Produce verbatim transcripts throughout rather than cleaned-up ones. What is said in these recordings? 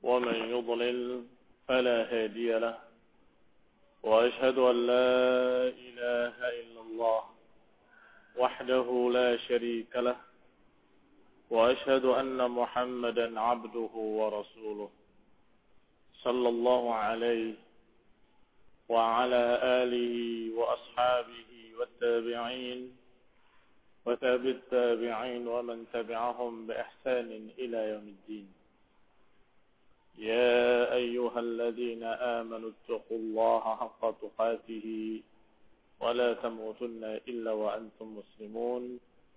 ومن يضلل فلا هادي له وأشهد أن لا إله إلا الله وحده لا شريك له وأشهد أن محمدا عبده ورسوله صلى الله عليه وعلى آله وأصحابه والتابعين وتابع التابعين ومن تبعهم بإحسان إلى يوم الدين. يا أيها الذين آمنوا اتقوا الله حق تقاته ولا تموتن إلا وأنتم مسلمون.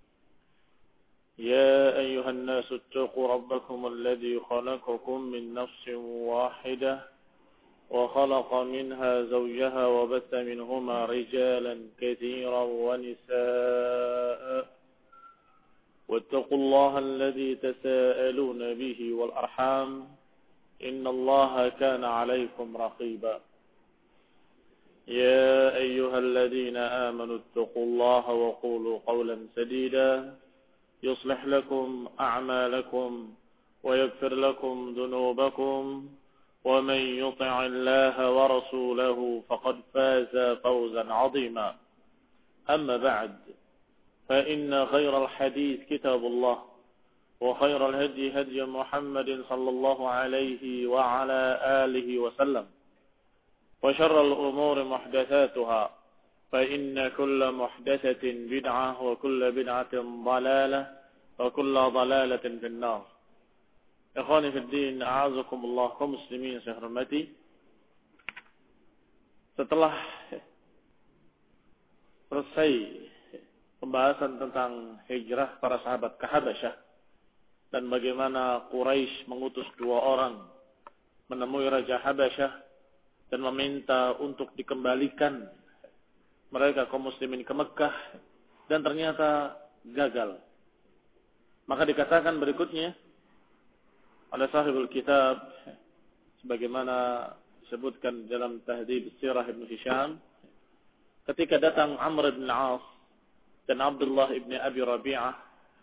يا أيها الناس اتقوا ربكم الذي خلقكم من نفس واحدة وخلق منها زوجها وبث منهما رجالا كثيرا ونساء واتقوا الله الذي تساءلون به والأرحام إن الله كان عليكم رقيبا. يا أيها الذين آمنوا اتقوا الله وقولوا قولا سديدا يصلح لكم أعمالكم ويغفر لكم ذنوبكم ومن يطع الله ورسوله فقد فاز فوزا عظيما. أما بعد فإن خير الحديث كتاب الله وخير الهدي هدي محمد صلى الله عليه وعلى آله وسلم وشر الأمور محدثاتها فإن كل محدثة بدعة وكل بدعة ضلالة وكل ضلالة في النار. Ikhwani fi din, a'azakumullah, kaum muslimin saya hormati. Setelah selesai pembahasan tentang hijrah para sahabat ke Habasyah dan bagaimana Quraisy mengutus dua orang menemui Raja Habasyah dan meminta untuk dikembalikan mereka kaum muslimin ke Mekah dan ternyata gagal. Maka dikatakan berikutnya oleh sahibul kitab sebagaimana disebutkan dalam Tahdhib Sirah Ibn Hisham, ketika datang Amr ibn al-As dan Abdullah ibn Abi Rabi'ah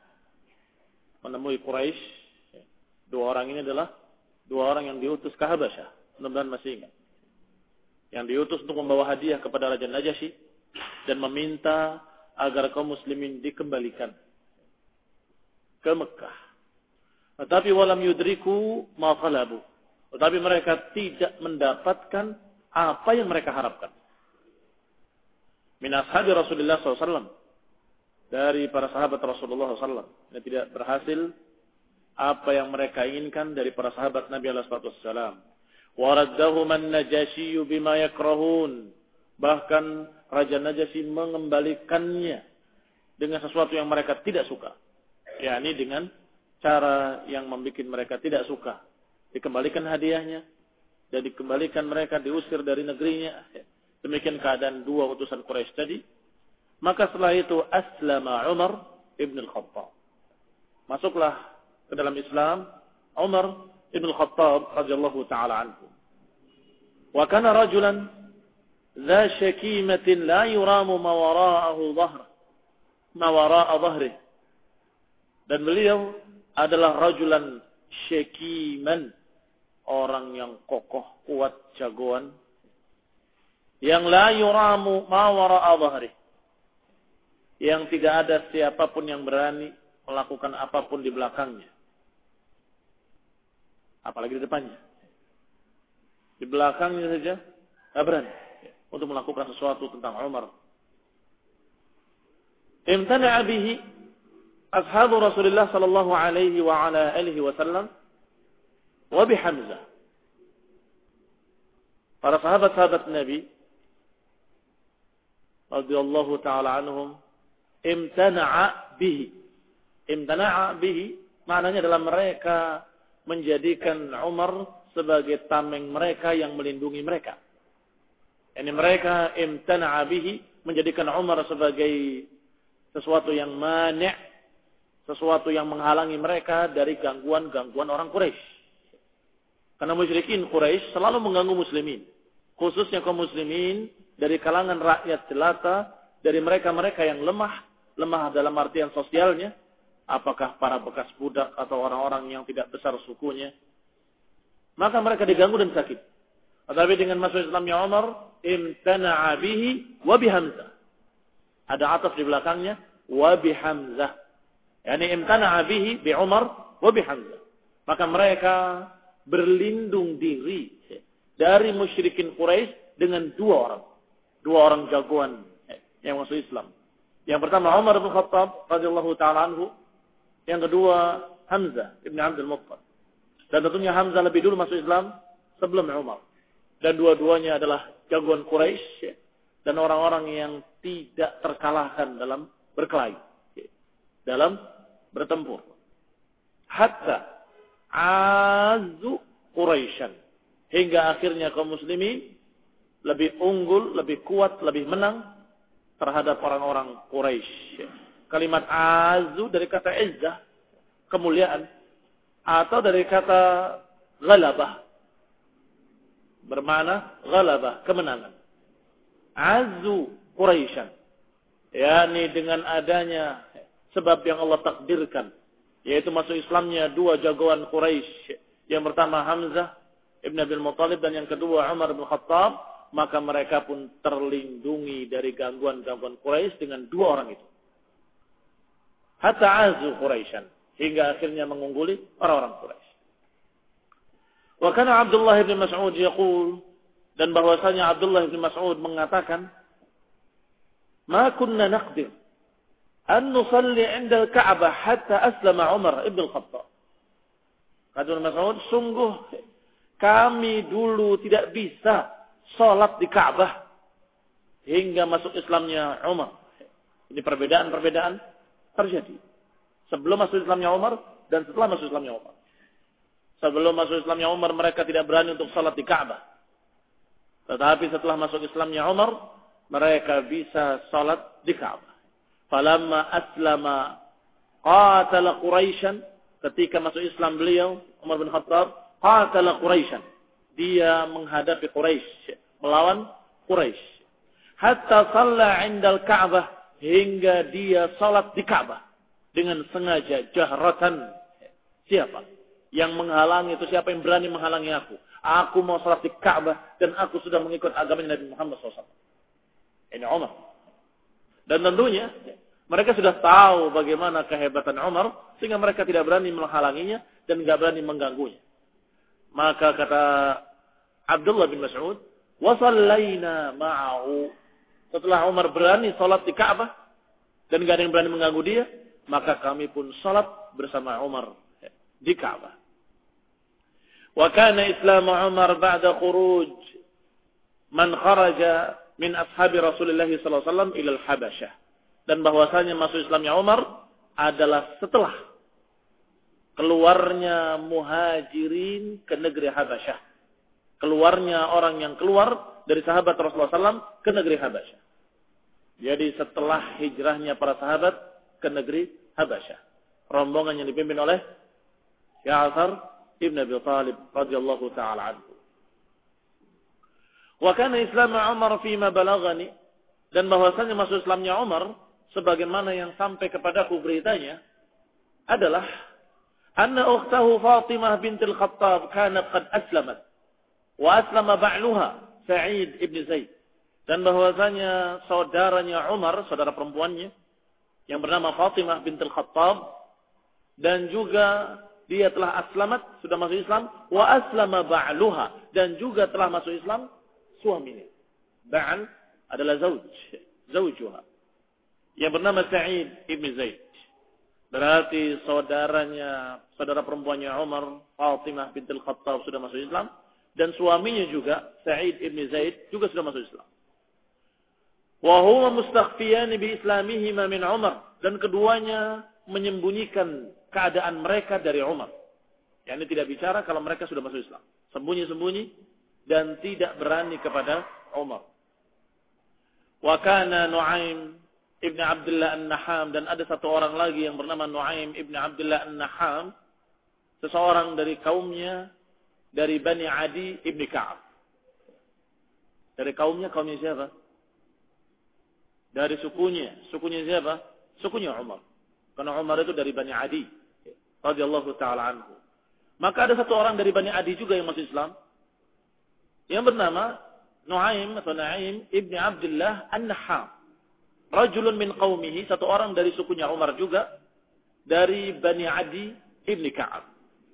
menemui Quraisy, dua orang ini adalah dua orang yang diutus ke Habasyah, mudah-mudahan masih ingat, yang diutus untuk membawa hadiah kepada Raja Najasyi dan meminta agar kaum muslimin dikembalikan ke Mekah. Tetapi walam yudriku ma talabu. Tetapi mereka tidak mendapatkan apa yang mereka harapkan. Min ashabi Rasulullah sallallahu alaihi wasallam, dari para sahabat Rasulullah sallallahu alaihi wasallam, yang tidak berhasil apa yang mereka inginkan dari para sahabat Nabi alaihi wasallam. Wa raddahum an-Najasyi bima yakrahun. Bahkan Raja Najasyi mengembalikannya dengan sesuatu yang mereka tidak suka, yakni dengan cara yang membuat mereka tidak suka. Dikembalikan hadiahnya dan dikembalikan mereka diusir dari negerinya. Demikian keadaan dua utusan Quraisy tadi. Maka setelah itu aslama Umar ibn al-Khattab. Masuklah ke dalam Islam Umar ibn al-Khattab radhiyallahu taala anhu. Wa kana rajulan dha shakimatin la yuramu ma wara'ahu dhahr. Ma wara'a dhahrihi. Dan beliau adalah rajulan syakiman, orang yang kokoh, kuat, jagoan, yang la yuramu ma wara'a dhahri, yang tidak ada siapapun yang berani melakukan apapun di belakangnya, apalagi di depannya. Di belakangnya saja tidak berani untuk melakukan sesuatu tentang Umar. Imtana'a bihi ashabu Rasulullah sallallahu alaihi wa ala alihi wasallam wa bi Hamzah. Para sahabat-sahabat Nabi radhiyallahu taala anhum imtana'a bihi. Imtana'a bihi maknanya adalah mereka menjadikan Umar sebagai tameng mereka yang melindungi mereka. Ini mereka imtana'a bihi, menjadikan Umar sebagai sesuatu yang mani', sesuatu yang menghalangi mereka dari gangguan-gangguan orang Quraisy. Karena musyrikin Quraisy selalu mengganggu muslimin, khususnya kaum muslimin dari kalangan rakyat jelata, dari mereka-mereka yang lemah, lemah dalam artian sosialnya, apakah para bekas budak atau orang-orang yang tidak besar sukunya. maka mereka diganggu dan sakit. Tetapi dengan masuk Islamnya Umar, imtana'a bihi wa bi Hamzah. Ada ataf di belakangnya, wa bi Hamzah. Yani imtana'a bihi bi Umar wa bi Hamzah. Maka mereka berlindung diri dari musyrikin Quraisy dengan dua orang. Dua orang jagoan yang masuk Islam. Yang pertama Umar bin Khattab radhiyallahu taala anhu, yang kedua Hamzah ibn Abdul Muttalib. Dan tentunya Hamzah lebih dulu masuk Islam sebelum Umar. Dan dua-duanya adalah jagoan Quraisy dan orang-orang yang tidak terkalahkan dalam berkelahi, dalam bertempur. Hatta azu Quraisyan, hingga akhirnya kaum muslimin lebih unggul, lebih kuat, lebih menang terhadap orang-orang Quraisy. Kalimat azu dari kata izzah, kemuliaan, atau dari kata ghalabah, bermakna ghalabah, kemenangan. Azu Quraisyan, yakni dengan adanya sebab yang Allah takdirkan, yaitu masuk Islamnya dua jagoan Quraisy. Yang pertama Hamzah ibn Abdul Muttalib dan yang kedua Umar bin Khattab, maka mereka pun terlindungi dari gangguan-gangguan Quraisy dengan dua orang itu. Hatta azu Quraisyan, hingga akhirnya mengungguli orang-orang Quraisy. Wa kana Abdullah bin Mas'ud yaqul, dan bahwasanya Abdullah bin Mas'ud mengatakan, "Ma kunna naqdir an nusalli 'inda al-Ka'bah hatta aslama Umar ibn al-Khattab." Kata Mas'ud, sungguh kami dulu tidak bisa salat di Ka'bah hingga masuk Islamnya Umar. Ini perbedaan-perbedaan terjadi. Sebelum masuk Islamnya Umar dan setelah masuk Islamnya Umar. Sebelum masuk Islamnya Umar, mereka tidak berani untuk salat di Ka'bah. Tetapi setelah masuk Islamnya Umar, mereka bisa salat di Ka'bah. Falamma aslama qatala Quraisyan, ketika masuk Islam beliau, Umar bin Khattab, qatala Quraisyan. Dia menghadapi Quraisy, melawan Quraisy. Hatta shalla 'indal Ka'bah, hingga dia salat di Ka'bah dengan sengaja, jahratan. Siapa yang menghalangi itu? Siapa yang berani menghalangi aku? Aku mau salat di Ka'bah dan aku sudah mengikut agamanya Nabi Muhammad shallallahu alaihi wasallam. Ini Umar. Dan tentunya mereka sudah tahu bagaimana kehebatan Umar, sehingga mereka tidak berani menghalanginya dan tidak berani mengganggunya. Maka kata Abdullah bin Mas'ud, wa shallaina ma'ahu. Setelah Umar berani salat di Ka'bah dan tidak ada yang berani mengganggu dia, maka kami pun salat bersama Umar di Ka'bah. Wa kana Islam Umar ba'da khuruj man kharaja min ashabi Rasulullah sallallahu alaihi wasallam ila al-Habasyah. Dan bahwasanya masuk Islamnya Umar adalah setelah keluarnya muhajirin ke negeri Habasyah. Keluarnya orang yang keluar dari sahabat Rasulullah sallallahu alaihi wasallam ke negeri Habasyah. Jadi setelah hijrahnya para sahabat ke negeri Habasyah. Rombongan yang dipimpin oleh Ja'far ibn Abi Talib radhiyallahu ta'ala anhu. Wa kana Islam Umar fima balagani, dan bahwasanya masuk Islamnya Umar sebagaimana yang sampai kepadaku beritanya adalah anna ukhtahu Fatimah bintul Khattab kanat qad aslamat wa aslama ba'luha Sa'id ibn Zaid, dan bahwasanya saudaranya Umar, saudara perempuannya yang bernama Fatimah bintul Khattab, dan juga dia telah aslamat, sudah masuk Islam, wa aslama ba'luha, dan juga telah masuk Islam suaminya. Ba'al adalah zauj, zaujuha, yang bernama Sa'id ibn Zaid. Berarti saudaranya, saudara perempuannya Umar, Fatimah bintul Khattab, sudah masuk Islam, dan suaminya juga Sa'id ibn Zaid juga sudah masuk Islam. Wa huwa mustakhfiyan bi islamihima min Umar, dan keduanya menyembunyikan keadaan mereka dari Umar. Yani tidak bicara kalau mereka sudah masuk Islam. Sembunyi-sembunyi dan tidak berani kepada Umar. Wa kana Nu'aim ibn Abdullah An-Naham, dan ada satu orang lagi yang bernama Nu'aim ibn Abdullah An-Naham, seseorang dari kaumnya, dari Bani Adi ibn Ka'ab. Dari kaumnya, kaumnya siapa? Dari sukunya, sukunya siapa? Sukunya Umar. Karena Umar itu dari Bani Adi radhiyallahu ta'ala anhu. Maka ada satu orang dari Bani Adi juga yang masuk Islam, yang bernama Nuaim atau Naim ibni Abdullah An-Naham. Rajulun min qaumihi, satu orang dari sukunya Umar juga, dari Bani Adi ibni Ka'ab.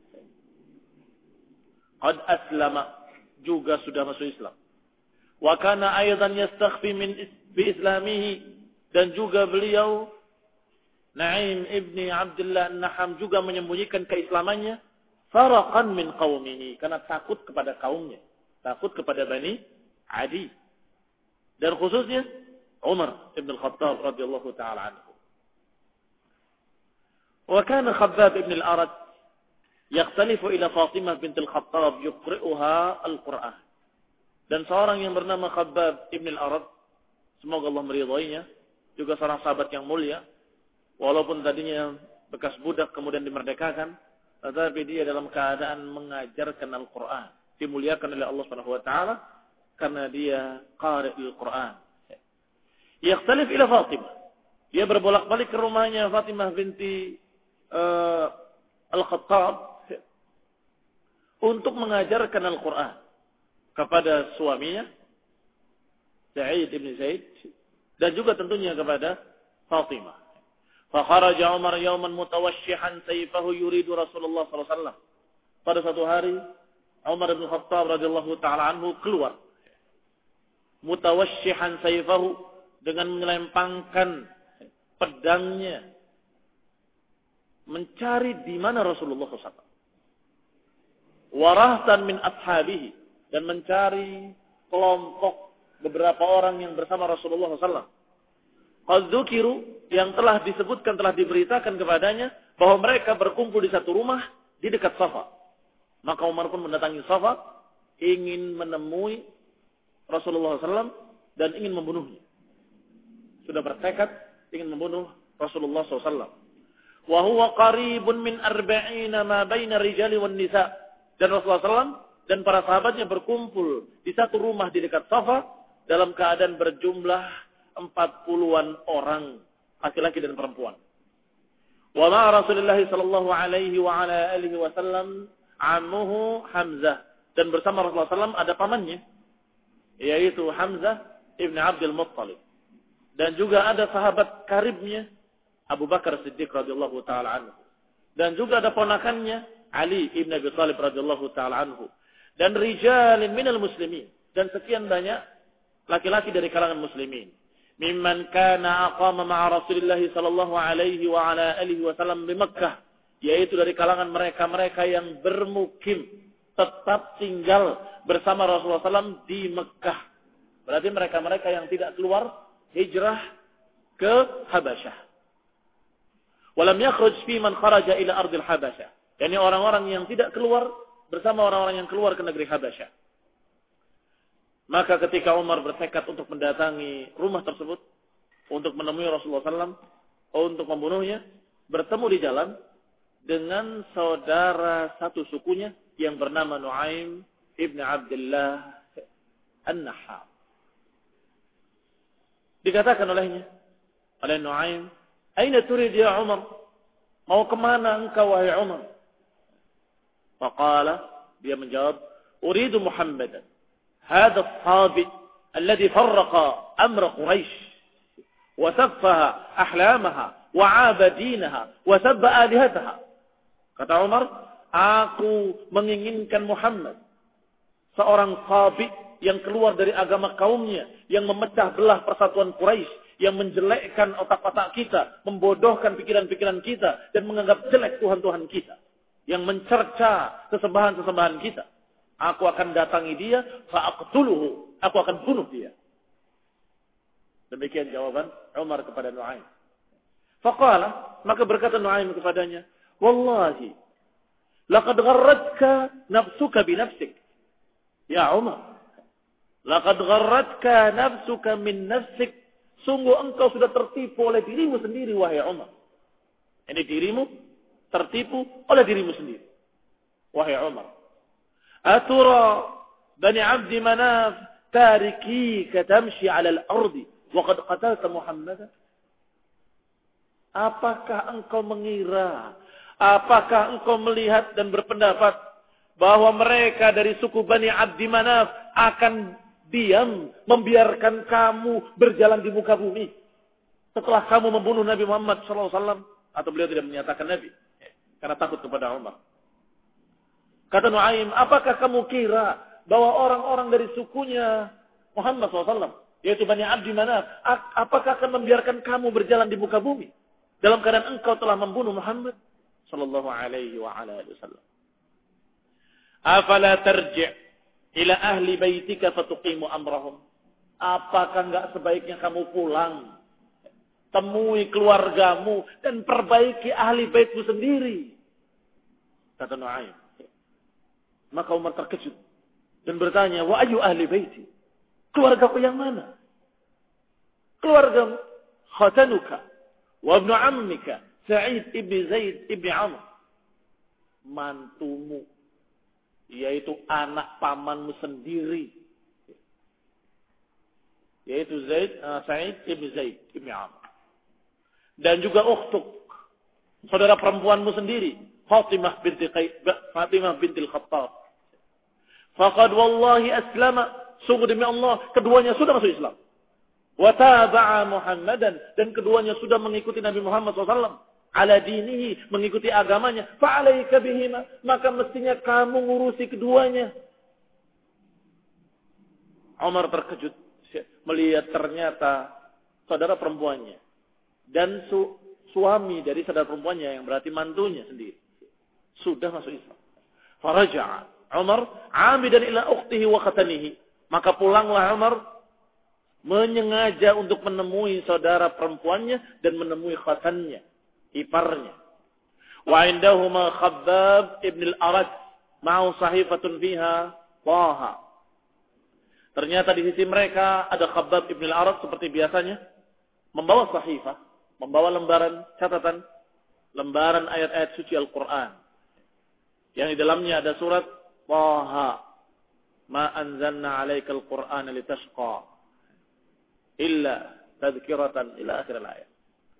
Qad aslama, juga sudah masuk Islam. Wa kana aidan yastakhfi min bi islamihi, dan juga beliau Naim ibni Abdullah An-Naham juga menyembunyikan keislamannya faraqan min qaumihi, karena takut kepada kaumnya, takut kepada Bani Adi, dan khususnya Umar ibn al-Khattab radhiyallahu taala anhu. Wa kana Khabbab ibn al-Arat yakhtalifu ila Fatimah bint al-Khattab yuqri'uha al-Qur'an. Dan seorang yang bernama Khabbab ibn al-Arat, semoga Allah meridainya, juga seorang sahabat yang mulia, walaupun tadinya bekas budak kemudian dimerdekakan, tetapi dia dalam keadaan mengajarkan Al-Quran, dimuliakan oleh Allah Subhanahu wa taala karena dia qari' al-Quran. Yakhtalif ila Fatimah. Dia berbolak-balik ke rumahnya Fatimah binti uh, Al-Khattab untuk mengajarkan Al-Quran kepada suaminya Sa'id ibn Zaid, dan juga tentunya kepada Fatimah. Fakharaja Umar yawman mutawashshihan sayfahu yuridu Rasulullah sallallahu alaihi wasallam. Pada satu hari Umar bin Khattab radhiyallahu taala anhu keluar mutawashshihan sayfahu, dengan menyelempangkan pedangnya mencari di mana Rasulullah sallallahu alaihi wasallam. Warahtan min ashabihi, dan mencari kelompok beberapa orang yang bersama Rasulullah sallallahu alaihi wasallam. Qadzukiru, yang telah disebutkan, telah diberitakan kepadanya bahwa mereka berkumpul di satu rumah di dekat Safa. Maka Umar pun mendatangi Safa, ingin menemui Rasulullah sallallahu alaihi wasallam dan ingin membunuhnya. Sudah bertekad ingin membunuh Rasulullah sallallahu alaihi wasallam. Wa huwa qaribun min arba'ina ma baina rijali wan nisa. Dan Rasulullah sallallahu alaihi wasallam dan para sahabatnya berkumpul di satu rumah di dekat Safa dalam keadaan berjumlah empat puluhan orang, laki-laki dan perempuan. Wa ma'a Rasulullah sallallahu alaihi wa ala alihi wasallam ammuhu Hamzah, dan bersama Rasulullah sallallahu alaihi wasallam ada pamannya, yaitu Hamzah ibn Abdul Muttalib, dan juga ada sahabat karibnya Abu Bakar Siddiq radhiyallahu taala anhu, dan juga ada ponakannya Ali ibn Abi Thalib radhiyallahu taala anhu, dan rijalin minal muslimin, dan sekian banyak laki-laki dari kalangan muslimin. Mimman kana aqama ma'a Rasulillah sallallahu alaihi wa ala alihi wasallam di Makkah, yaitu dari kalangan mereka-mereka yang bermukim, tetap tinggal bersama Rasulullah sallallahu alaihi wasallam di Makkah. Berarti mereka-mereka yang tidak keluar hijrah ke Habasyah. Walam yakhruj fi man kharaja ila ardil Habasyah. Yani orang-orang yang tidak keluar bersama orang-orang yang keluar ke negeri Habasyah. Maka ketika Umar bertekad untuk mendatangi rumah tersebut, untuk menemui Rasulullah sallallahu alaihi wasallam, untuk membunuhnya, bertemu di jalan dengan saudara satu sukunya yang bernama Nuaim ibn Abdullah An-Naham. Dikatakan olehnya, oleh Nuaim, "Aina turid ya Umar?" Mau kemana engkau wahai Umar? Faqala, dia menjawab, "Uridu Muhammadan. هذا الصابئ الذي فرق أمر قريش وسفه أحلامها وعاب دينها وسب آلهتها." Kata Umar, aku menginginkan Muhammad, seorang sabi yang keluar dari agama kaumnya, yang memecah belah persatuan Quraisy, yang menjelekkan otak-otak kita, membodohkan pikiran-pikiran kita, dan menganggap jelek Tuhan-Tuhan kita, yang mencerca sesembahan-sesembahan kita. Aku akan datangi dia, fa'aqtuluhu, aku akan bunuh dia. Demikian jawaban Umar kepada Nuaim. Faqala, maka berkata Nuaim kepadanya, "Wallahi, laqad gharratka nafsuka binafsik." Ya Umar, laqad gharratka nafsuka min nafsik. Sungguh engkau sudah tertipu oleh dirimu sendiri, wahai Umar. Ini dirimu tertipu oleh dirimu sendiri, wahai Umar. Atura Bani Abdi Manaf tarikika tamshi ala al-ardi wa qad qatalta Muhammadan? Apakah engkau mengira Apakah engkau melihat dan berpendapat bahwa mereka dari suku Bani Abdi Manaf akan diam membiarkan kamu berjalan di muka bumi setelah kamu membunuh Nabi Muhammad shallallahu alaihi wasallam? Atau beliau tidak menyatakan Nabi karena takut kepada Umar. Kata Nuaim, apakah kamu kira bahwa orang-orang dari sukunya Muhammad shallallahu alaihi wasallam, yaitu Bani Abdi Manaf, apakah akan membiarkan kamu berjalan di muka bumi dalam keadaan engkau telah membunuh Muhammad sallallahu alaihi wasallam? Afala tarji' ila ahli baitika fatuqimu amrahum. Apakah enggak sebaiknya kamu pulang, temui keluargamu dan perbaiki ahli baitmu sendiri? Kata Nuaim. Maka Umar terkejut dan bertanya, wa ayu ahli baiti? Keluargaku yang mana? Keluargamu khatanuka wa ibnu ammika Sa'id ibn Zaid ibn Amr, mantumu, yaitu anak pamanmu sendiri, yaitu Zaid, uh, Sa'id ibn Zaid ibn Amr, dan juga ukhtuk, saudara perempuanmu sendiri, Fatimah binti Fatimah binti Al-Khattab. Faqad wallahi aslama, sungguh demi Allah keduanya sudah masuk Islam. Wa taba'a Muhammadan, dan keduanya sudah mengikuti Nabi Muhammad shallallahu alaihi wasallam ala dinihi, mengikuti agamanya. Fa'alaika bihima, maka mestinya kamu ngurusi keduanya. Umar terkejut melihat ternyata saudara perempuannya dan su, suami dari saudara perempuannya yang berarti mantunya sendiri sudah masuk Islam. Faraja'a Umar 'amidan ila ukhtihi wa khatanihi, maka pulanglah Umar menyengaja untuk menemui saudara perempuannya dan menemui khatannya, iparnya. Wa indahuma Khabbab ibn al-Arat ma'u sahifatun fiha Taha. Ternyata di sisi mereka ada Khabbab ibn al-Arat seperti biasanya membawa sahifah, membawa lembaran catatan, lembaran ayat-ayat suci Al-Qur'an yang di dalamnya ada surat Taha, ma anzalna 'alaikal Qur'ana litashqa illa tadhkiratan ila akhir al-ayat.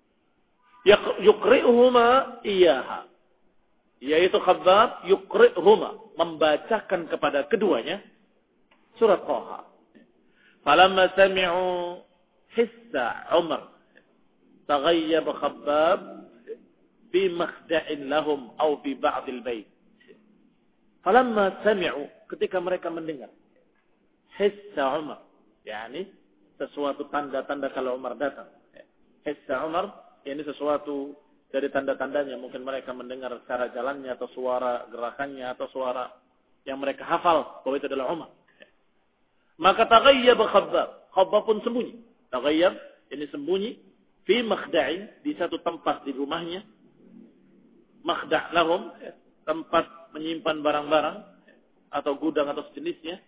Yuqri'uhuma iyyaha, yaitu Khabbab yuqri'uhuma, membacakan kepada keduanya surat Taha. Falamma sami'u hissa Umar taghayyab Khabbab fi makhda'in lahum aw fi ba'd al-bait. Falamma sami'u, ketika mereka mendengar hissa Umar, yakni sesuatu tanda-tanda kalau Umar datang. Hissa Umar, ini sesuatu dari tanda-tandanya. Mungkin mereka mendengar cara jalannya atau suara gerakannya atau suara yang mereka hafal bahwa itu adalah Umar. Maka taghayyab Khabbab, Khabbab pun sembunyi. Taghayyab, ini sembunyi fi makhda'in, di satu tempat di rumahnya. Makhda' lahum, tempat menyimpan barang-barang atau gudang atau sejenisnya.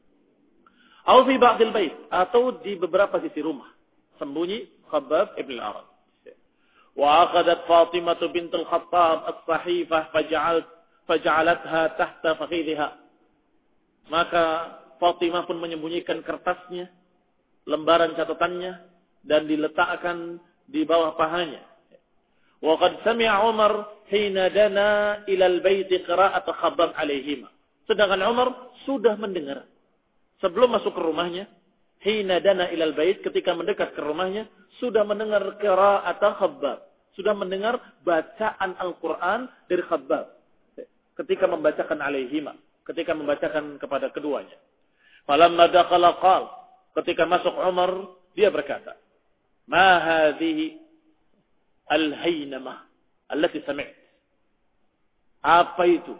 Atau fi ba'dil bait, atau di beberapa sisi rumah. Sembunyi Khabbab ibn al-Arat. Wa akhadat Fatimah bint al-Khattab as-sahifah faja'al faja'alatha tahta fakhidhiha. Maka Fatimah pun menyembunyikan kertasnya, lembaran catatannya, dan diletakkan di bawah pahanya. Wa qad sami'a Umar hina dana ila al-bait qira'at Khabbab alaihima. Sedangkan Umar sudah mendengar sebelum masuk ke rumahnya, hina dana ilal bait, ketika mendekat ke rumahnya, sudah mendengar qira'at Khabbab, sudah mendengar bacaan Al-Qur'an dari Khabbab ketika membacakan alaihima, ketika membacakan kepada keduanya. Falamma dakhala qala, ketika masuk Umar, dia berkata, "Ma hadhihi al-haynamah allati sami'tu?" Apa itu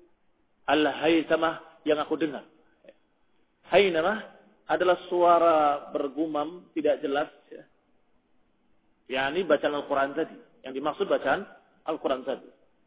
al-haynamah yang aku dengar? Haynamah adalah suara bergumam tidak jelas, ya. Yani bacaan Al-Quran tadi. Yang dimaksud bacaan Al-Quran tadi.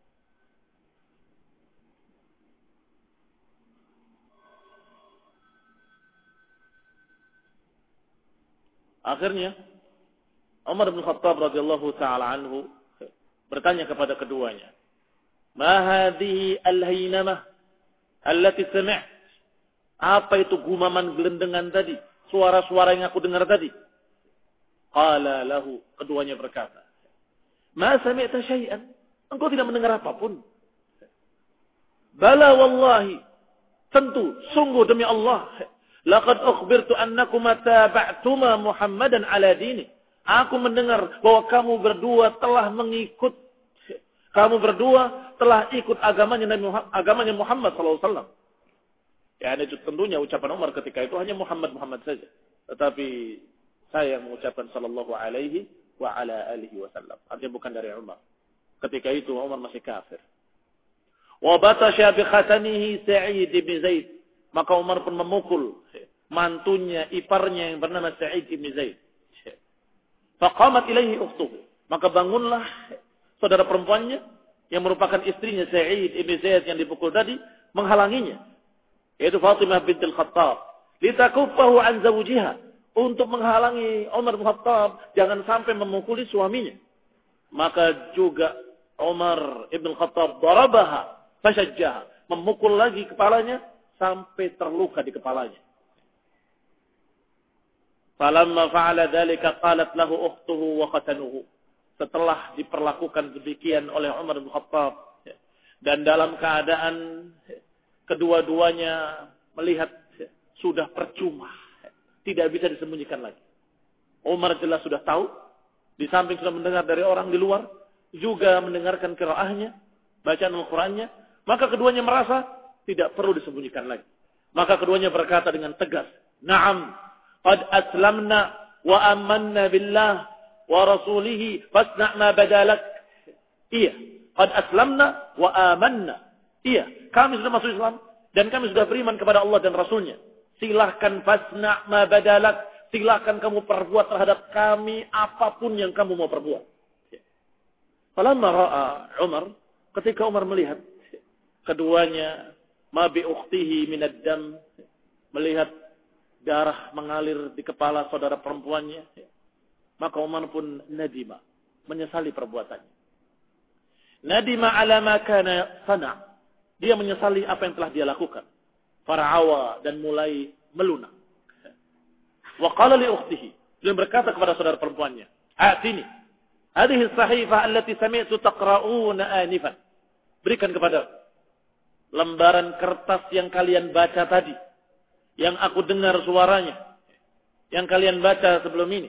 Akhirnya Umar bin Khattab radhiyallahu taala anhu bertanya kepada keduanya, "Ma hadhihi al-haynamah allati sami'tu?" Apa itu gumaman gelendengan tadi? Suara-suara yang aku dengar tadi? Qala lahu, keduanya berkata, "Ma sami'ta syai'an?" Engkau tidak mendengar apapun. Bala wallahi. Tentu, sungguh demi Allah. Laqad ukhbirtu annakuma taba'tuma Muhammadan ala dini. Aku mendengar bahwa kamu berdua telah mengikut. Kamu berdua telah ikut agamanya Nabi Muhammad, agamanya Muhammad sallallahu alaihi wasallam. Ya, ini tentunya ucapan Umar ketika itu hanya Muhammad Muhammad saja. Tetapi saya mengucapkan sallallahu alaihi wa ala alihi wasallam. Artinya bukan dari Umar. Ketika itu Umar masih kafir. Wa batasha bi khatanihi Sa'id bin Zaid. Maka Umar pun memukul mantunya, iparnya yang bernama Sa'id bin Zaid. Faqamat ilaihi ukhtuhu. Maka bangunlah saudara perempuannya yang merupakan istrinya Sa'id bin Zaid yang dipukul tadi menghalanginya. Yaitu Fatimah bintul Khattab. Litakuffahu an zawjiha. Untuk menghalangi Umar bin Khattab jangan sampai memukuli suaminya. Maka juga Umar ibn Khattab darabaha fashajjaha. Memukul lagi kepalanya sampai terluka di kepalanya. Falamma fa'ala dhalika qalat lahu ukhtuhu wa khatanuhu. Setelah diperlakukan demikian oleh Umar bin Khattab dan dalam keadaan kedua-duanya melihat sudah percuma, tidak bisa disembunyikan lagi. Umar jelas sudah tahu, di samping sudah mendengar dari orang di luar, juga mendengarkan qiraahnya, bacaan Al-Qur'annya, maka keduanya merasa tidak perlu disembunyikan lagi. Maka keduanya berkata dengan tegas, "Na'am, qad aslamna wa amanna billah wa rasulihi fasna' ma badalak." Iya, qad aslamna wa amanna. Iya, kami sudah masuk Islam dan kami sudah beriman kepada Allah dan Rasulnya. Silahkan fasna' ma badalak. Silahkan kamu perbuat terhadap kami apapun yang kamu mau perbuat. Falamma ra'a Umar, ketika Umar melihat keduanya ma bi ukhtihi min ad-dam, melihat darah mengalir di kepala saudara perempuannya, maka Umar pun nadima, menyesali perbuatannya. Nadima ala ma kana sana'. Dia menyesali apa yang telah dia lakukan. Fara'awa dan mulai melunak. Wa qala li ukhtihi, dia berkata kepada saudara perempuannya, "Atini hadhihi as-sahifah allati sami'tu taqra'una anifan." Berikan kepada lembaran kertas yang kalian baca tadi, yang aku dengar suaranya, yang kalian baca sebelum ini.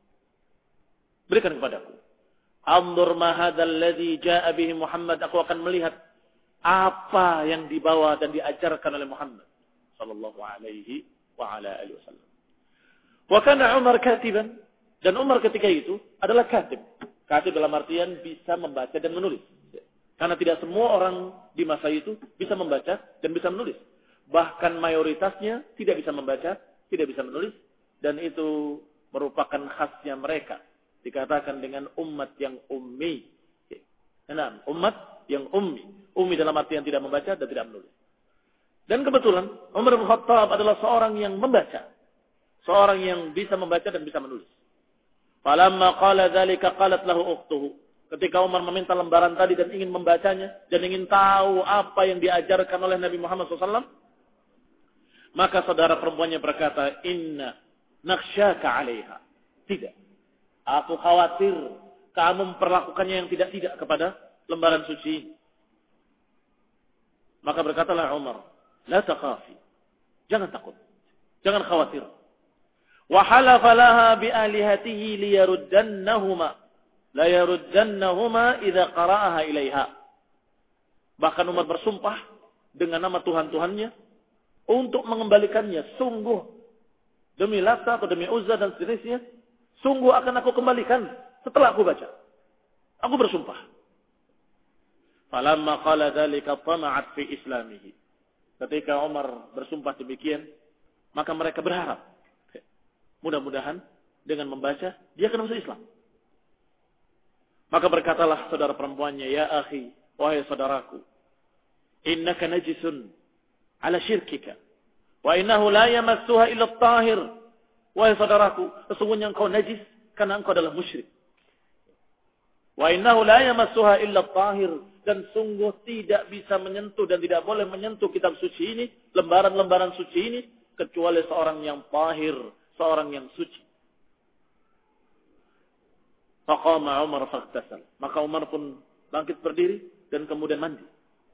Berikan kepadaku. Anzur ma hadzal ladzi jaa'a bihi Muhammad, aku akan melihat apa yang dibawa dan diajarkan oleh Muhammad sallallahu alaihi wa ala alihi wasallam. Wa kana Umar katiban, dan Umar ketika itu adalah katib. Katib dalam artian bisa membaca dan menulis. Karena tidak semua orang di masa itu bisa membaca dan bisa menulis. Bahkan mayoritasnya tidak bisa membaca, tidak bisa menulis, dan itu merupakan khasnya mereka. Dikatakan dengan umat yang ummi. Nah, umat yang ummi. Ummi dalam artian tidak membaca dan tidak menulis. Dan kebetulan Umar bin Khattab adalah seorang yang membaca. Seorang yang bisa membaca dan bisa menulis. Falamma qala dzalika qalat lahu ukhtuhu. Ketika Umar meminta lembaran tadi dan ingin membacanya dan ingin tahu apa yang diajarkan oleh Nabi Muhammad shallallahu alaihi wasallam, maka saudara perempuannya berkata, "Inna nakhsyaka 'alaiha." Tidak. Aku khawatir kamu memperlakukannya yang tidak-tidak kepada lembaran suci ini. Maka berkatalah Umar, "La takhafi." Jangan takut. Jangan khawatir. Wa halafa laha bi alihatihi liyaruddannahuma la yaruddannahuma idza qara'aha ilaiha. Bahkan Umar bersumpah dengan nama Tuhan-Tuhannya untuk mengembalikannya. Sungguh demi Lata atau demi Uzza dan seterusnya, sungguh akan aku kembalikan setelah aku baca. Aku bersumpah. Falamma qala dzalika tama'at fi islamihi. Ketika Umar bersumpah demikian, maka mereka berharap mudah-mudahan dengan membaca dia akan masuk Islam. Maka berkatalah saudara perempuannya, "Ya akhi, wahai saudaraku, innaka najisun ala syirkika wa innahu la yamassuha illa at-tahir." Wahai saudaraku, sesungguhnya engkau najis karena engkau adalah musyrik. Wa innahu la yamassuha illa at-tahir, dan sungguh tidak bisa menyentuh dan tidak boleh menyentuh kitab suci ini, lembaran-lembaran suci ini, kecuali seorang yang tahir, seorang yang suci. Faqama Umar faghtasal. Maka Umar pun bangkit berdiri, dan kemudian mandi.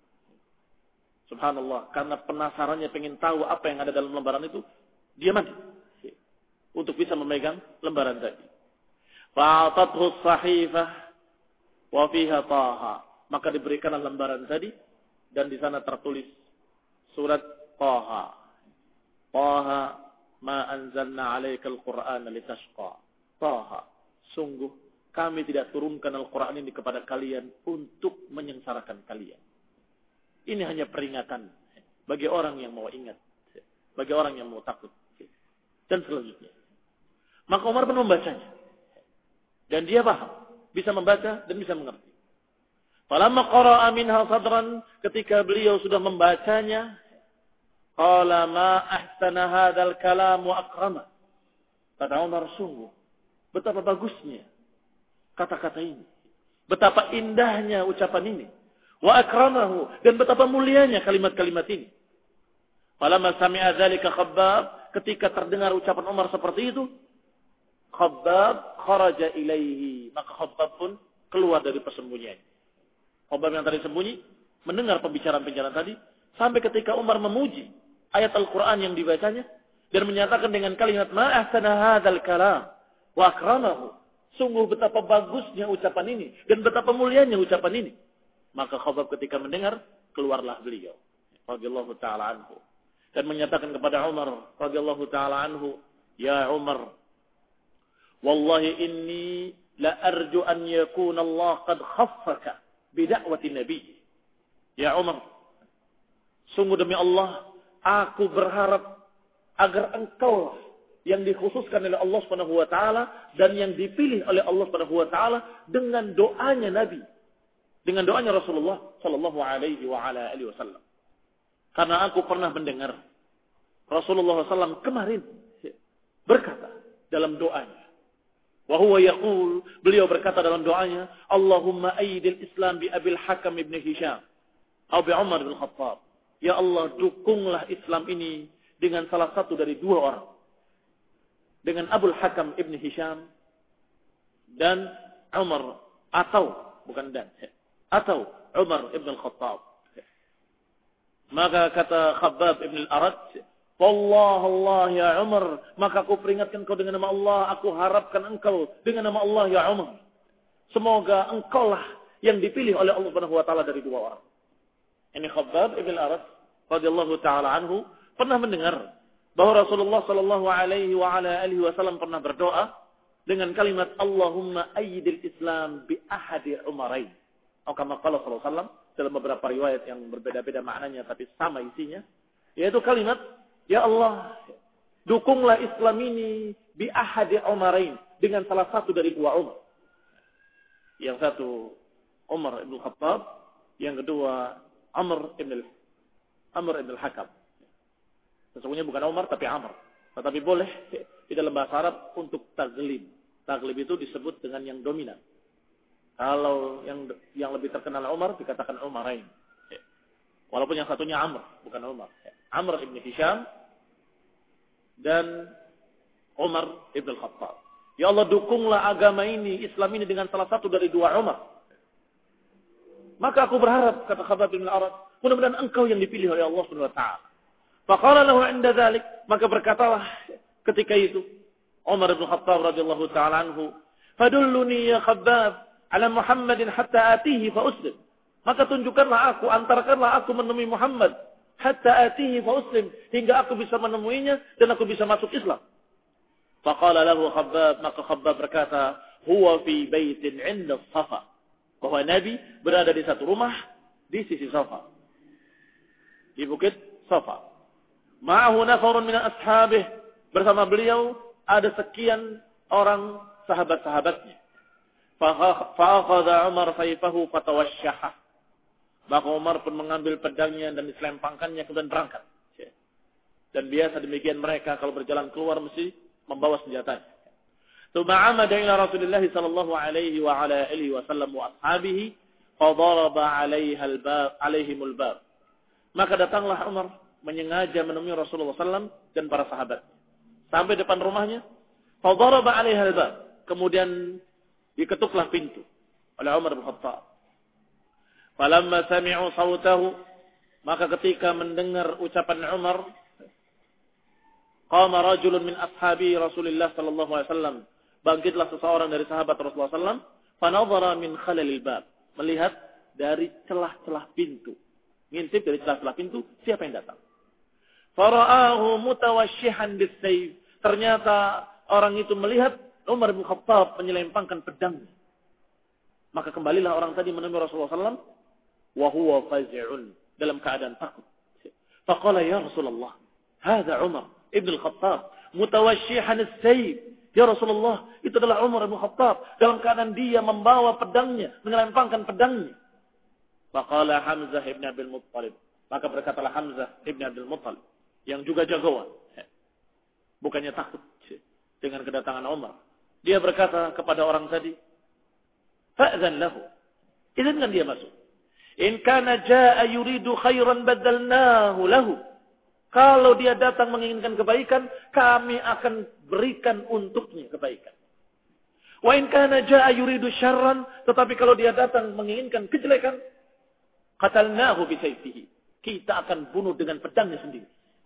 Subhanallah, karena penasarannya pengen tahu apa yang ada dalam lembaran itu, dia mandi untuk bisa memegang lembaran tadi. Fa'atathu sahifah wa fiha Taha. Maka diberikanlah lembaran tadi dan di sana tertulis surat Taha. Taha ma anzalna 'alaikal Qur'ana litashqa. Taha, sungguh kami tidak turunkan Al-Qur'an ini kepada kalian untuk menyengsarakan kalian. Ini hanya peringatan bagi orang yang mau ingat, bagi orang yang mau takut. Dan selanjutnya, maka Umar pun membacanya. Dan dia paham, bisa membaca dan bisa mengerti. Falamma qara'a minha sadran, ketika beliau sudah membacanya, qala ma ahsana hadzal kalam wa akrama. Kata Umar, sungguh betapa bagusnya kata-kata ini. Betapa indahnya ucapan ini. Wa akramahu, dan betapa mulianya kalimat-kalimat ini. Falamma sami'a dzalika Khabbab, ketika terdengar ucapan Umar seperti itu, Khabbab kharaja ilaihi, maka Khabbab pun keluar dari persembunyiannya. Khabbab yang tadi sembunyi mendengar pembicaraan-pembicaraan tadi sampai ketika Umar memuji ayat Al-Qur'an yang dibacanya dan menyatakan dengan kalimat ma ahsana hadzal kalam wa akramahu, sungguh betapa bagusnya ucapan ini dan betapa mulianya ucapan ini. Maka Khabbab ketika mendengar, keluarlah beliau radhiyallahu taala anhu dan menyatakan kepada Umar radhiyallahu taala anhu, ya Umar, wallahi inni la arju an yakuna Allah qad khaffaka bi da'wati nabi. Ya Umar, sungguh demi Allah, aku berharap agar engkau yang dikhususkan oleh Allah Subhanahu wa taala dan yang dipilih oleh Allah Subhanahu wa taala dengan doanya Nabi, dengan doanya Rasulullah sallallahu alaihi wa ala alihi wasallam. Karena aku pernah mendengar Rasulullah sallallahu alaihi wasallam kemarin berkata dalam doanya, wa huwa yaqul, beliau berkata dalam doanya, Allahumma ayyidil Islam bi Abil Hakam ibn Hisham atau bi Umar bin Khattab. Ya Allah, dukunglah Islam ini dengan salah satu dari dua orang, dengan Abul Hakam ibn Hisham dan Umar, atau bukan dan atau Umar ibn Khattab. Maka kata Khabbab ibn al-Arad, wallah Allah ya Umar, maka aku peringatkan engkau dengan nama Allah, aku harapkan engkau dengan nama Allah ya Umar. Semoga engkaulah yang dipilih oleh Allah Subhanahu wa taala dari dua orang. Ini Khabbab ibn al-Arad radhiyallahu taala anhu pernah mendengar bahwa Rasulullah sallallahu alaihi wa ala alihi wasallam pernah berdoa dengan kalimat Allahumma ayyidil Islam bi ahadi Umarain. Atau kama qala sallallahu alaihi wasallam dalam beberapa riwayat yang berbeda-beda maknanya tapi sama isinya, yaitu kalimat ya Allah, dukunglah Islam ini bi ahadi Umarain, dengan salah satu dari dua Umar. Yang satu Umar ibn Khattab, yang kedua Amr ibn Amr ibn al-Hakam. Sesungguhnya bukan Umar tapi Amr. Tetapi boleh di dalam bahasa Arab untuk taglib. Taglib itu disebut dengan yang dominan. Kalau yang yang lebih terkenal Umar dikatakan Umarain. Walaupun yang satunya Amr, bukan Umar. Amr ibn Hisham dan Umar ibn Khattab. Ya Allah, dukunglah agama ini, Islam ini dengan salah satu dari dua Umar. Maka aku berharap, kata Khabbab bin al-Arad, mudah-mudahan engkau yang dipilih oleh Allah Subhanahu wa taala. Faqala lahu 'inda dzalik, maka berkatalah ketika itu Umar bin Khattab radhiyallahu taala anhu, "Fadulluni ya Khabbab 'ala Muhammadin hatta atihi fa uslim." Maka tunjukkanlah aku, antarkanlah aku menemui Muhammad hatta atihi fa uslim, hingga aku bisa menemuinya dan aku bisa masuk Islam. Faqala lahu Khabbab, maka Khabbab berkata, "Huwa fi baitin 'inda Safa." Bahwa Nabi berada di satu rumah di sisi Safa, di bukit Safa. Ma'ahu nafarun min ashabih, bersama beliau ada sekian orang sahabat-sahabatnya. Fa'akhadha Umar sayfahu fatawashshaha. Maka Umar pun mengambil pedangnya dan diselempangkannya kemudian berangkat. Dan biasa demikian mereka kalau berjalan keluar mesti membawa senjatanya. Tsumma 'amada ila Rasulillah sallallahu alaihi wa ala alihi wasallam wa ashabihi fa daraba 'alaiha al-bab 'alaihimul bab. Maka datanglah Umar menyengaja menemui Rasulullah sallallahu alaihi wasallam dan para sahabat. Sampai depan rumahnya, fa daraba 'alaiha al-bab. Kemudian diketuklah pintu oleh Umar bin Khattab. Falamma sami'u sautahu, maka ketika mendengar ucapan Umar, qama rajulun min ashabi Rasulullah sallallahu alaihi wasallam, bangkitlah seseorang dari sahabat Rasulullah sallallahu alaihi wasallam, fanadhara min khalalil bab, melihat dari celah-celah pintu. Ngintip dari celah-celah pintu, siapa yang datang? Fara'ahu mutawashshihan bis-sayf. Ternyata orang itu melihat Umar bin Khattab menyelempangkan pedangnya. Maka kembalilah orang tadi menemui Rasulullah sallallahu alaihi wasallam wa huwa fazi'un, dalam keadaan takut. Faqala ya Rasulullah, hadza Umar ibn al-Khattab mutawashshihan as-sayf. Ya Rasulullah, itu adalah Umar bin Khattab dalam keadaan dia membawa pedangnya, menyelempangkan pedangnya. Faqala Hamzah ibn Abdul Muttalib. Maka berkatalah Hamzah ibn Abdul Muttalib, yang juga jagoan, bukannya takut dengan kedatangan Umar. Dia berkata kepada orang tadi, fa'zan lahu, izinkan dia masuk. In kana jaa yuridu khairan badalnahu lahu. Kalau dia datang menginginkan kebaikan, kami akan berikan untuknya kebaikan. Wa in kana jaa yuridu syarran, tetapi kalau dia datang menginginkan kejelekan, qatalnahu bi sayfihi. Kita akan bunuh dengan pedangnya sendiri.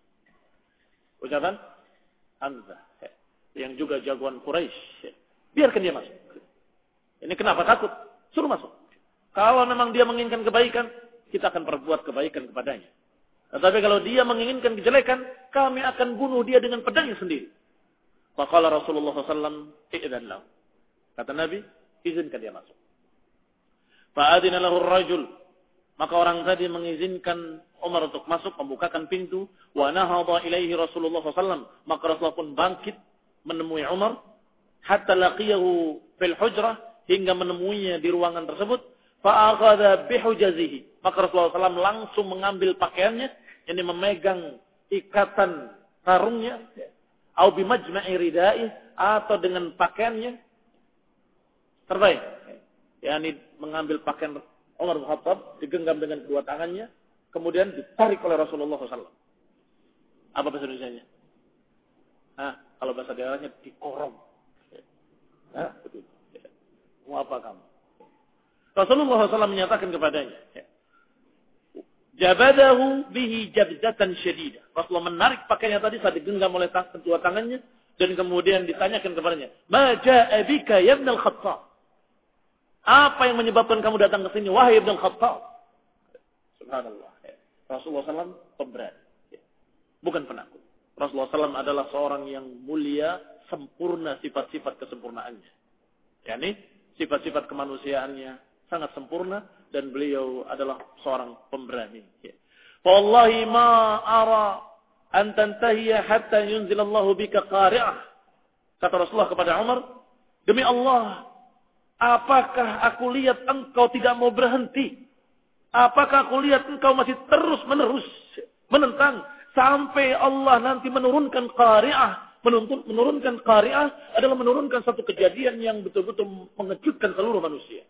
Ucapan Hamzah, yang juga jagoan Quraisy. Biarkan dia masuk. Ini kenapa takut? Suruh masuk. Kalau memang dia menginginkan kebaikan, kita akan perbuat kebaikan kepadanya. Tetapi kalau dia menginginkan kejelekan, kami akan bunuh dia dengan pedangnya sendiri. Faqala Rasulullah sallallahu alaihi wasallam, "Idzan lahu." Kata Nabi, izinkan dia masuk. Fa'adina lahu ar-rajul. Maka orang tadi mengizinkan Umar untuk masuk, membukakan pintu. Wa nahadha ilaihi Rasulullah sallallahu alaihi wasallam. Maka Rasulullah pun bangkit menemui Umar, hatta laqiyahu fil hujrah, hingga menemuinya di ruangan tersebut. Fa'akhadha bihujazihi. Maka Rasulullah sallallahu alaihi wasallam langsung mengambil pakaiannya, yang memegang ikatan sarungnya, atau bimajma'i ridai, atau dengan pakaiannya terbaik. yakni mengambil pakaian Umar bin Khattab, digenggam dengan kedua tangannya, kemudian ditarik oleh Rasulullah sallallahu alaihi wasallam. Apa bahasa Indonesianya? Hah, kalau bahasa daerahnya dikorong. Hah, betul. Mau apa kamu? Rasulullah sallallahu alaihi wasallam menyatakan kepadanya, jabadahu bihi jabzatan syadidah. Rasulullah menarik pakaiannya tadi saat digenggam oleh kedua tangannya, dan kemudian ditanyakan kepadanya, ma jaa bika ya Ibn al-Khattab? Apa yang menyebabkan kamu datang ke sini, wahai Ibn al-Khattab? Subhanallah. Rasulullah sallallahu alaihi wasallam pemberani, bukan penakut. Rasulullah sallallahu alaihi wasallam adalah seorang yang mulia, sempurna sifat-sifat kesempurnaannya. yakni sifat-sifat kemanusiaannya sangat sempurna, dan beliau adalah seorang pemberani. Wallahi ma ara an tantahiya hatta yunzilallahu bika qari'ah. Kata Rasulullah kepada Umar, demi Allah, apakah aku lihat engkau tidak mau berhenti? Apakah aku lihat engkau masih terus menerus menentang sampai Allah nanti menurunkan qari'ah? Menuntun, menurunkan qari'ah adalah menurunkan satu kejadian yang betul-betul mengejutkan seluruh manusia.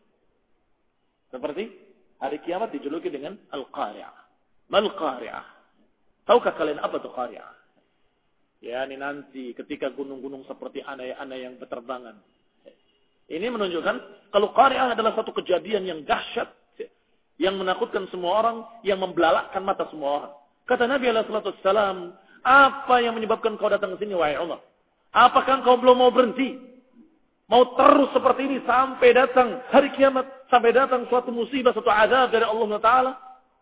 Seperti hari kiamat dijuluki dengan al-qari'ah. Mal qari'ah? Tahukah kalian apa itu qari'ah? Ya, ini nanti ketika gunung-gunung seperti anai-anai yang berterbangan. Ini menunjukkan kalau qari'ah adalah satu kejadian yang dahsyat, yang menakutkan semua orang, yang membelalakkan mata semua orang. Kata Nabi alaihi salatu wassalam, apa yang menyebabkan kau datang ke sini, wahai Umar? Apakah kau belum mau berhenti? Mau terus seperti ini sampai datang hari kiamat, sampai datang suatu musibah, suatu azab dari Allah Taala?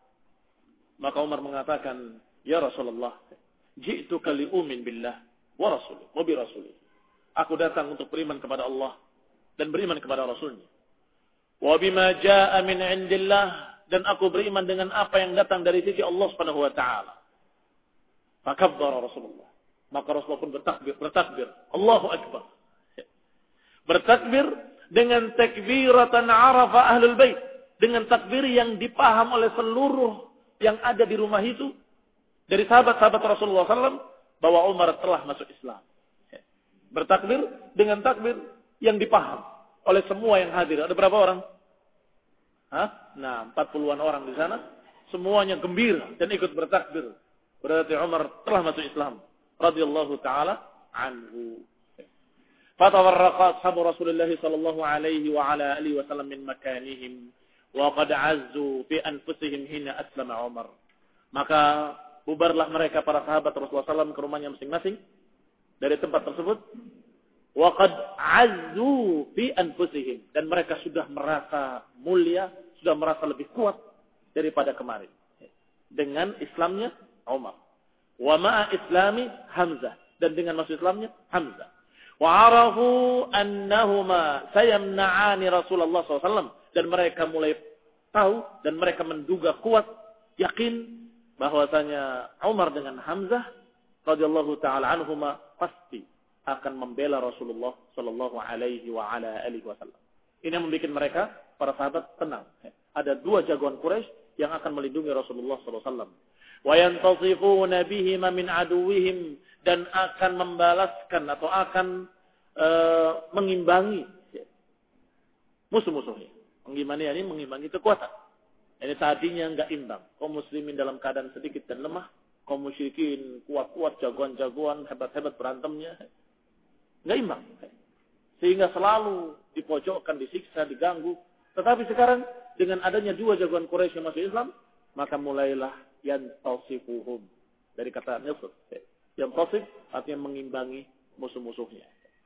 Maka Umar mengatakan, ya Rasulullah, ji'tuka li'umin billah wa rasulih, wa bi rasulih. Aku datang untuk beriman kepada Allah dan beriman kepada Rasulnya. Wa bima jaa min indillah, dan aku beriman dengan apa yang datang dari sisi Allah Subhanahu wa taala. Fakabbara Rasulullah. Maka Rasulullah pun bertakbir, bertakbir. Allahu Akbar. Bertakbir dengan takbiratan arafa ahlul bait. Dengan takbir yang dipaham oleh seluruh yang ada di rumah itu. Dari sahabat-sahabat Rasulullah sallallahu alaihi wasallam. Bahwa Umar telah masuk Islam. Bertakbir dengan takbir yang dipaham oleh semua yang hadir. Ada berapa orang? Hah? Nah, empat puluhan orang di sana. Semuanya gembira dan ikut bertakbir. Berarti Umar telah masuk Islam. Radhiyallahu ta'ala anhu. Fatawarraqa ashabu Rasulullah sallallahu alaihi wa ala alihi wa sallam min makanihim. wa qad azzu fi anfusihim hina aslama Umar. Maka bubarlah mereka para sahabat Rasulullah sallallahu alaihi wasallam ke rumahnya masing-masing dari tempat tersebut. Wa qad azzu fi anfusihim, dan mereka sudah merasa mulia, sudah merasa lebih kuat daripada kemarin dengan Islamnya Umar. Wa ma'a islami Hamzah, dan dengan masuk Islamnya Hamzah. Wa arafu annahuma sayamna'ani Rasulullah sallallahu alaihi wasallam, dan mereka mulai tahu dan mereka menduga kuat, yakin bahwasanya Umar dengan Hamzah radhiyallahu taala anhuma pasti akan membela Rasulullah sallallahu alaihi wa ala alihi wasallam. Ini yang membuat mereka para sahabat tenang. Ada dua jagoan Quraisy yang akan melindungi Rasulullah sallallahu alaihi wasallam. Wa yantasifuna bihima min aduwwihim, dan akan membalaskan atau akan uh, mengimbangi musuh-musuhnya. Mengimbangi ini mengimbangi kekuatan. Ini tadinya enggak imbang. Kaum muslimin dalam keadaan sedikit dan lemah, kaum musyrikin kuat-kuat, jagoan-jagoan, hebat-hebat berantemnya. Enggak imbang. Sehingga selalu dipojokkan, disiksa, diganggu. Tetapi sekarang dengan adanya dua jagoan Quraisy yang masuk Islam, maka mulailah yantasifuhum, dari kata nasr. Yantasif artinya mengimbangi musuh-musuhnya.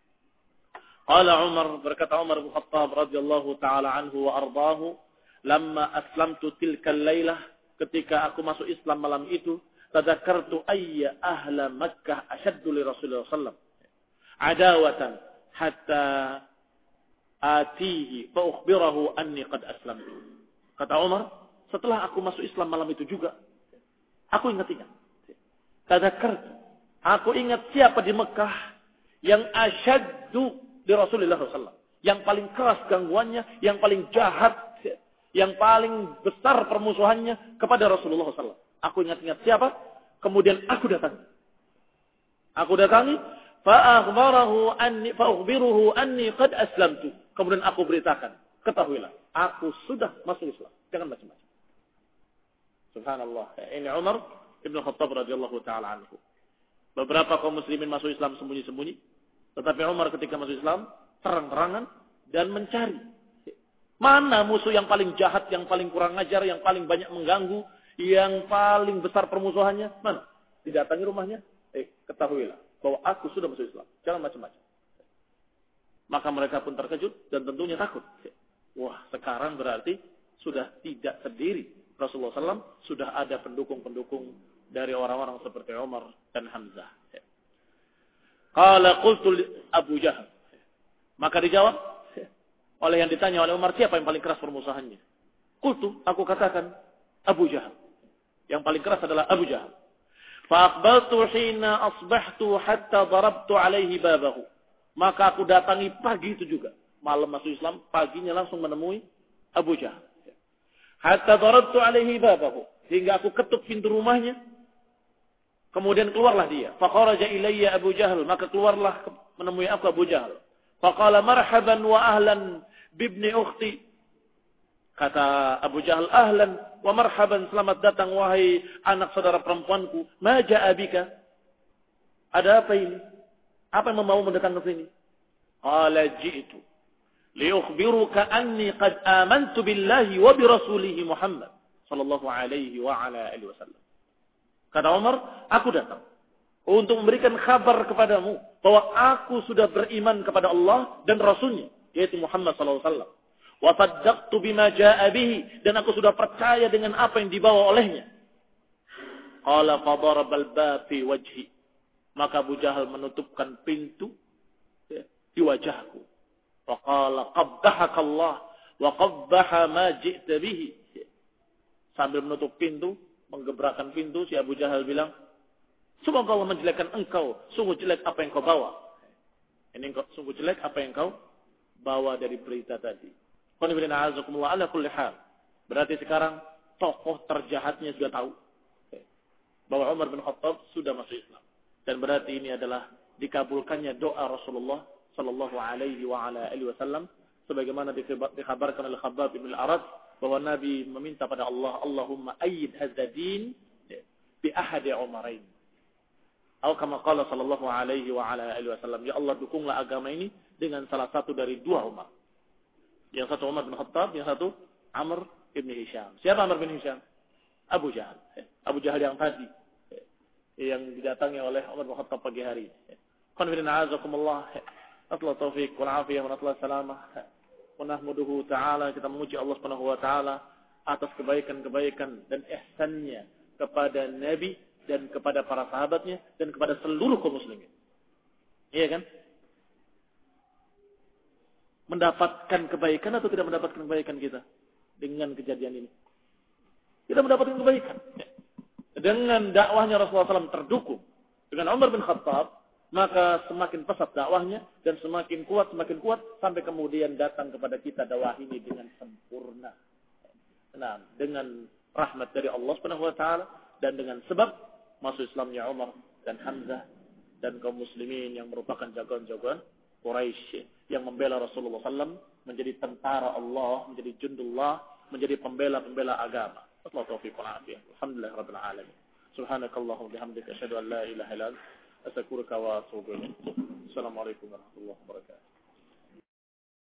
Qala Umar, berkata Umar bin Khattab radhiyallahu taala anhu wa ardaahu, lamma aslamtu tilka al-lailah, ketika aku masuk Islam malam itu, tadzakartu ayya ahla Makkah ashaddu li Rasulullah sallallahu alaihi wasallam adawatan hatta atihi fa ukhbirahu anni qad aslamtu. Kata Umar, setelah aku masuk Islam malam itu juga, aku ingat-ingat. Tadzakartu, aku ingat siapa di Mekah yang asyaddu di Rasulullah sallallahu alaihi wasallam, yang paling keras gangguannya, yang paling jahat, yang paling besar permusuhannya kepada Rasulullah sallallahu alaihi wasallam. Aku ingat-ingat siapa, kemudian aku datangi. Aku datangi, fa akhbarahu anni fa ukhbiruhu anni qad aslamtu. Kemudian aku beritakan, ketahuilah, aku sudah masuk Islam. Jangan macam-macam. Subhanallah. Ini Umar Ibn Khattab radhiyallahu taala anhu. Beberapa kaum muslimin masuk Islam sembunyi-sembunyi, tetapi Umar ketika masuk Islam terang-terangan dan mencari mana musuh yang paling jahat, yang paling kurang ajar, yang paling banyak mengganggu, yang paling besar permusuhannya. Mana? Didatangi rumahnya. Eh, ketahuilah bahwa aku sudah masuk Islam. Jangan macam-macam. Maka mereka pun terkejut dan tentunya takut. Wah, sekarang berarti sudah tidak sendiri. Rasulullah sallallahu alaihi wasallam sudah ada pendukung-pendukung dari orang-orang seperti Umar dan Hamzah. Qala qultu Abu Jahal. Maka dijawab oleh yang ditanya oleh Umar, siapa yang paling keras permusuhannya? Qultu, aku katakan Abu Jahal. Yang paling keras adalah Abu Jahal. Fa aqbaltu hina asbahtu hatta darabtu alaihi babahu. Maka aku datangi pagi itu juga. Malam masuk Islam, paginya langsung menemui Abu Jahal. Hatta darabtu alaihi babahu. Hingga aku ketuk pintu rumahnya. Kemudian keluarlah dia. Fa kharaja ilayya Abu Jahal. Maka keluarlah menemui aku Abu Jahal. Fa qala marhaban wa ahlan bibni ukhti. Kata Abu Jahal, ahlan wa marhaban, selamat datang wahai anak saudara perempuanku. Ma ja'a bika? Ada apa ini? Apa yang membawamu datang ke sini? Qala ji'tu li ukhbiruka anni qad amantu billahi wa bi rasulihi Muhammad sallallahu alaihi wa ala alihi wasallam. Kata Umar, aku datang untuk memberikan kabar kepadamu bahwa aku sudah beriman kepada Allah dan Rasulnya, yaitu Muhammad sallallahu alaihi wasallam. Wa saddaqtu bima jaa'a bihi, dan aku sudah percaya dengan apa yang dibawa olehnya. Qala fadarabal bab fi wajhi. Maka Abu Jahal menutupkan pintu ya, di wajahku. Wa qala qabbahaka Allah wa qabbaha ma ji'ta bihi. Sambil menutup pintu, menggebrakkan pintu, si Abu Jahal bilang, semoga Allah menjelekkan engkau, sungguh jelek apa yang kau bawa. Ini engkau, sungguh jelek apa yang kau bawa dari berita tadi. Ala kulli hal. Berarti sekarang tokoh terjahatnya sudah tahu bahwa Umar bin Khattab sudah masuk Islam. Dan berarti ini adalah dikabulkannya doa Rasulullah sallallahu alaihi wa ala alihi wasallam, sebagaimana dikhabarkan oleh Khabbab bin al-Arat bahwa Nabi meminta pada Allah, Allahumma ayyid hadza din bi ahadi Umarain. Atau kama qala sallallahu alaihi wa ala alihi wasallam, ya Allah dukunglah agama ini dengan salah satu dari dua Umar. Yang satu Umar bin Khattab, yang satu Amr bin Hisham. Siapa Amr bin Hisham? Abu Jahal. Abu Jahal yang tadi yang didatangi oleh Umar bin Khattab pagi hari. Qanfirina azakumullah. Atla taufiq wal afiyah wa atla salamah. Wa nahmaduhu ta'ala, kita memuji Allah Subhanahu wa taala atas kebaikan-kebaikan dan ihsannya kepada Nabi dan kepada para sahabatnya dan kepada seluruh kaum muslimin. Iya kan? Mendapatkan kebaikan atau tidak mendapatkan kebaikan kita dengan kejadian ini? Kita mendapatkan kebaikan. Dengan dakwahnya Rasulullah shallallahu alaihi wasallam terdukung dengan Umar bin Khattab, maka semakin pesat dakwahnya dan semakin kuat, semakin kuat sampai kemudian datang kepada kita dakwah ini dengan sempurna. Nah, dengan rahmat dari Allah Subhanahu wa taala dan dengan sebab masuk Islamnya Umar dan Hamzah dan kaum muslimin yang merupakan jagoan-jagoan Quraisy yang membela Rasulullah shallallahu alaihi wasallam menjadi tentara Allah, menjadi jundullah, menjadi pembela-pembela agama. Wassalamu taufiq wal afiyah. Alhamdulillah rabbil alamin. Subhanakallahumma bihamdika asyhadu an la ilaha illa anta astaghfiruka wa atubu ilaik. Assalamualaikum warahmatullahi wabarakatuh.